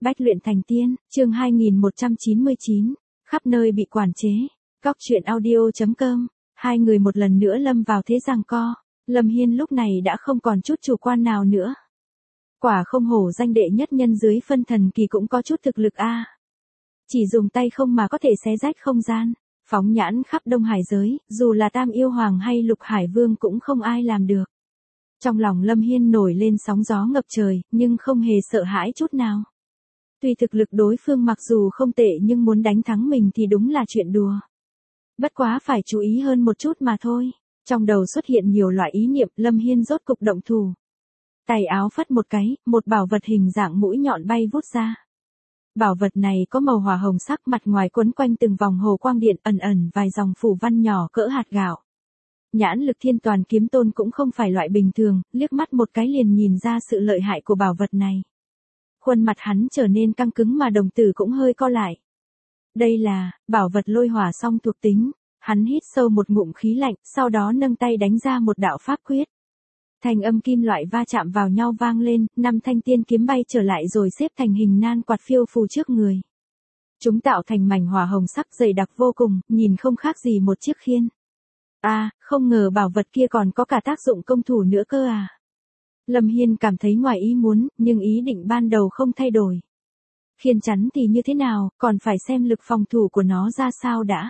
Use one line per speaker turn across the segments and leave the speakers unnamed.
Bách luyện thành tiên, chương 2199, khắp nơi bị quản chế. Góc truyện audio.com, hai người một lần nữa lâm vào thế giằng co. Lâm Hiên lúc này đã không còn chút chủ quan nào nữa. Quả không hổ danh đệ nhất nhân dưới phân thần kỳ cũng có chút thực lực a. Chỉ dùng tay không mà có thể xé rách không gian, phóng nhãn khắp Đông Hải giới, dù là Tam Yêu Hoàng hay Lục Hải Vương cũng không ai làm được. Trong lòng Lâm Hiên nổi lên sóng gió ngập trời, nhưng không hề sợ hãi chút nào. Tuy thực lực đối phương mặc dù không tệ nhưng muốn đánh thắng mình thì đúng là chuyện đùa. Bất quá phải chú ý hơn một chút mà thôi. Trong đầu xuất hiện nhiều loại ý niệm, Lâm Hiên rốt cục động thủ. Tay áo phất một cái, một bảo vật hình dạng mũi nhọn bay vút ra. Bảo vật này có màu hỏa hồng sắc, mặt ngoài quấn quanh từng vòng hồ quang điện, ẩn ẩn vài dòng phù văn nhỏ cỡ hạt gạo. Nhãn lực Thiên Toàn Kiếm Tôn cũng không phải loại bình thường, liếc mắt một cái liền nhìn ra sự lợi hại của bảo vật này. Khuôn mặt hắn trở nên căng cứng mà đồng tử cũng hơi co lại. Đây là bảo vật lôi hỏa song thuộc tính. Hắn hít sâu một ngụm khí lạnh, sau đó nâng tay đánh ra một đạo pháp quyết. Thanh âm kim loại va chạm vào nhau vang lên, 5 thanh tiên kiếm bay trở lại rồi xếp thành hình nan quạt phiêu phù trước người. Chúng tạo thành mảnh hỏa hồng sắc dày đặc vô cùng, nhìn không khác gì một chiếc khiên. Không ngờ bảo vật kia còn có cả tác dụng công thủ nữa cơ à. Lâm Hiên cảm thấy ngoài ý muốn, nhưng ý định ban đầu không thay đổi. Khiên chắn thì như thế nào, còn phải xem lực phòng thủ của nó ra sao đã.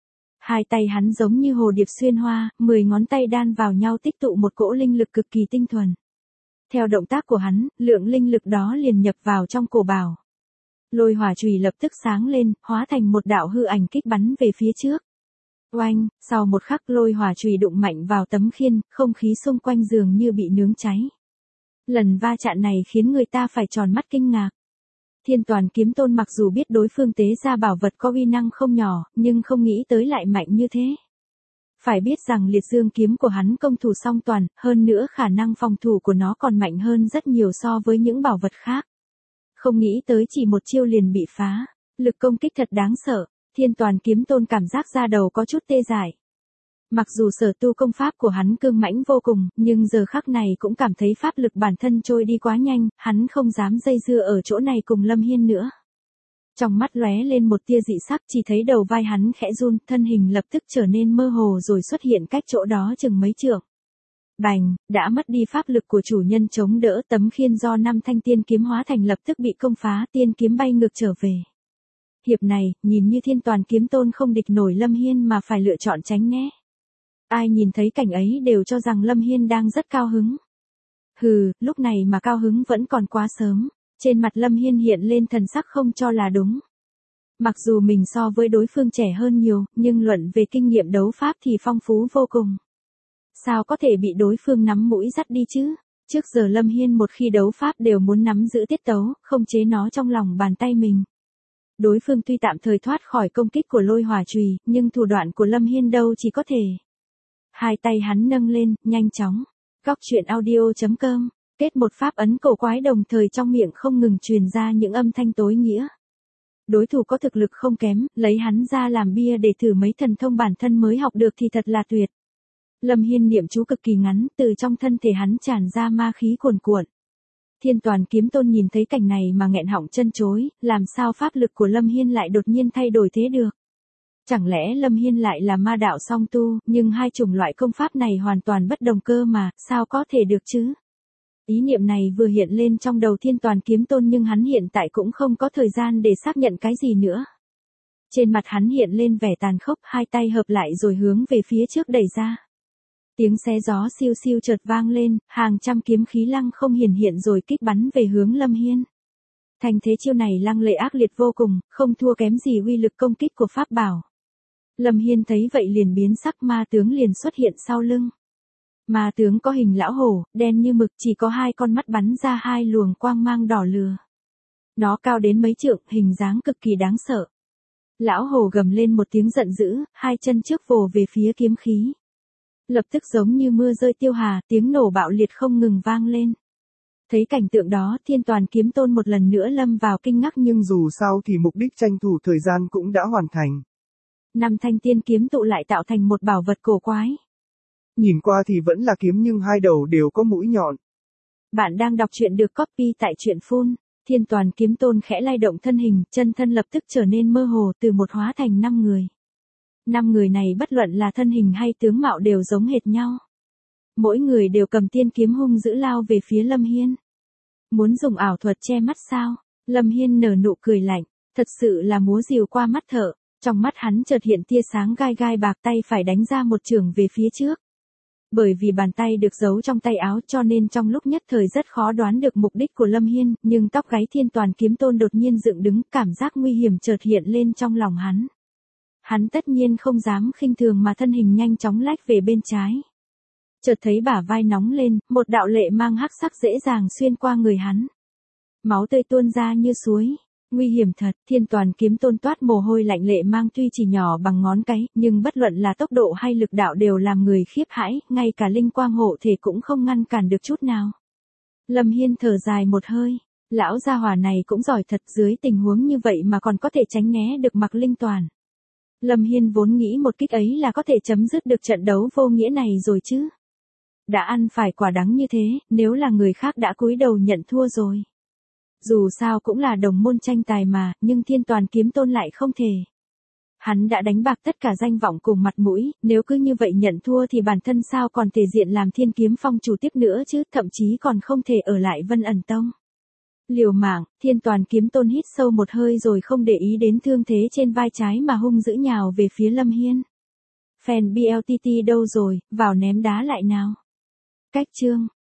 Hai tay hắn giống như hồ điệp xuyên hoa, 10 ngón tay đan vào nhau tích tụ một cỗ linh lực cực kỳ tinh thuần. Theo động tác của hắn, lượng linh lực đó liền nhập vào trong cổ bảo. Lôi hỏa chùy lập tức sáng lên, hóa thành một đạo hư ảnh kích bắn về phía trước. Oanh, sau một khắc lôi hỏa chùy đụng mạnh vào tấm khiên, không khí xung quanh dường như bị nướng cháy. Lần va chạm này khiến người ta phải tròn mắt kinh ngạc. Thiên Toàn Kiếm Tôn mặc dù biết đối phương tế ra bảo vật có uy năng không nhỏ, nhưng không nghĩ tới lại mạnh như thế. Phải biết rằng liệt dương kiếm của hắn công thủ song toàn, hơn nữa khả năng phòng thủ của nó còn mạnh hơn rất nhiều so với những bảo vật khác. Không nghĩ tới chỉ một chiêu liền bị phá, lực công kích thật đáng sợ. Thiên Toàn Kiếm Tôn cảm giác da đầu có chút tê dại. Mặc dù sở tu công pháp của hắn cương mãnh vô cùng, nhưng giờ khắc này cũng cảm thấy pháp lực bản thân trôi đi quá nhanh, hắn không dám dây dưa ở chỗ này cùng Lâm Hiên nữa. Trong mắt lóe lên một tia dị sắc, chỉ thấy đầu vai hắn khẽ run, thân hình lập tức trở nên mơ hồ rồi xuất hiện cách chỗ đó chừng mấy trượng. Bành, đã mất đi pháp lực của chủ nhân chống đỡ, tấm khiên do 5 thanh tiên kiếm hóa thành lập tức bị công phá, tiên kiếm bay ngược trở về. Hiệp này, nhìn như Thiên Toàn Kiếm Tôn không địch nổi Lâm Hiên mà phải lựa chọn tránh né. Ai nhìn thấy cảnh ấy đều cho rằng Lâm Hiên đang rất cao hứng. Hừ, lúc này mà cao hứng vẫn còn quá sớm. Trên mặt Lâm Hiên hiện lên thần sắc không cho là đúng. Mặc dù mình so với đối phương trẻ hơn nhiều, nhưng luận về kinh nghiệm đấu pháp thì phong phú vô cùng. Sao có thể bị đối phương nắm mũi dắt đi chứ? Trước giờ Lâm Hiên một khi đấu pháp đều muốn nắm giữ tiết tấu, không chế nó trong lòng bàn tay mình. Đối phương tuy tạm thời thoát khỏi công kích của lôi hỏa chùy, nhưng thủ đoạn của Lâm Hiên đâu chỉ có thể. Hai tay hắn nâng lên, nhanh chóng. Góc truyện audio.com, kết một pháp ấn cổ quái đồng thời trong miệng không ngừng truyền ra những âm thanh tối nghĩa. Đối thủ có thực lực không kém, lấy hắn ra làm bia để thử mấy thần thông bản thân mới học được thì thật là tuyệt. Lâm Hiên niệm chú cực kỳ ngắn, từ trong thân thể hắn tràn ra ma khí cuồn cuộn. Thiên Toàn Kiếm Tôn nhìn thấy cảnh này mà nghẹn họng chân chối, làm sao pháp lực của Lâm Hiên lại đột nhiên thay đổi thế được? Chẳng lẽ Lâm Hiên lại là ma đạo song tu, nhưng hai chủng loại công pháp này hoàn toàn bất đồng cơ mà, sao có thể được chứ? Ý niệm này vừa hiện lên trong đầu Thiên Toàn Kiếm Tôn nhưng hắn hiện tại cũng không có thời gian để xác nhận cái gì nữa. Trên mặt hắn hiện lên vẻ tàn khốc, hai tay hợp lại rồi hướng về phía trước đẩy ra. Tiếng xé gió siêu siêu chợt vang lên, hàng trăm kiếm khí lăng không hiện rồi kích bắn về hướng Lâm Hiên. Thành thế chiêu này lăng lệ ác liệt vô cùng, không thua kém gì uy lực công kích của pháp bảo. Lâm Hiên thấy vậy liền biến sắc, ma tướng liền xuất hiện sau lưng. Ma tướng có hình lão hổ, đen như mực, chỉ có hai con mắt bắn ra hai luồng quang mang đỏ lửa. Nó cao đến mấy trượng, hình dáng cực kỳ đáng sợ. Lão hổ gầm lên một tiếng giận dữ, hai chân trước vồ về phía kiếm khí. Lập tức giống như mưa rơi tiêu hà, tiếng nổ bạo liệt không ngừng vang lên. Thấy cảnh tượng đó, Thiên Toàn Kiếm Tôn một lần nữa lâm vào kinh ngạc,
nhưng dù sao thì mục đích tranh thủ thời gian cũng đã hoàn thành.
5 thanh tiên kiếm tụ lại tạo thành một bảo vật cổ quái.
Nhìn qua thì vẫn là kiếm nhưng hai đầu đều có mũi nhọn.
Bạn đang đọc truyện được copy tại truyện Full. Thiên Toàn Kiếm Tôn khẽ lay động thân hình, chân thân lập tức trở nên mơ hồ, từ một hóa thành 5 người. 5 người này bất luận là thân hình hay tướng mạo đều giống hệt nhau. Mỗi người đều cầm tiên kiếm hung dữ lao về phía Lâm Hiên. Muốn dùng ảo thuật che mắt sao? Lâm Hiên nở nụ cười lạnh, thật sự là múa rìu qua mắt thợ. Trong mắt hắn chợt hiện tia sáng gai gai bạc, tay phải đánh ra một chưởng về phía trước. Bởi vì bàn tay được giấu trong tay áo cho nên trong lúc nhất thời rất khó đoán được mục đích của Lâm Hiên, nhưng tóc gáy Thiên Toàn Kiếm Tôn đột nhiên dựng đứng, cảm giác nguy hiểm chợt hiện lên trong lòng hắn. Hắn tất nhiên không dám khinh thường mà thân hình nhanh chóng lách về bên trái. Chợt thấy bả vai nóng lên, một đạo lệ mang hắc sắc dễ dàng xuyên qua người hắn. Máu tươi tuôn ra như suối. Nguy hiểm thật, Thiên Toàn Kiếm Tôn toát mồ hôi lạnh, lệ mang tuy chỉ nhỏ bằng ngón cái, nhưng bất luận là tốc độ hay lực đạo đều làm người khiếp hãi, ngay cả linh quang hộ thể cũng không ngăn cản được chút nào. Lâm Hiên thở dài một hơi, lão gia hỏa này cũng giỏi thật, dưới tình huống như vậy mà còn có thể tránh né được Mạc Linh Toàn. Lâm Hiên vốn nghĩ một kích ấy là có thể chấm dứt được trận đấu vô nghĩa này rồi chứ. Đã ăn phải quả đắng như thế, nếu là người khác đã cúi đầu nhận thua rồi. Dù sao cũng là đồng môn tranh tài mà, nhưng Thiên Toàn Kiếm Tôn lại không thể. Hắn đã đánh bạc tất cả danh vọng cùng mặt mũi, nếu cứ như vậy nhận thua thì bản thân sao còn thể diện làm Thiên Kiếm Phong chủ tiếp nữa chứ, thậm chí còn không thể ở lại Vân Ẩn Tông. Liều mạng, Thiên Toàn Kiếm Tôn hít sâu một hơi rồi không để ý đến thương thế trên vai trái mà hung dữ nhào về phía Lâm Hiên. Fan BLTT đâu rồi, vào ném đá lại nào. Cách chương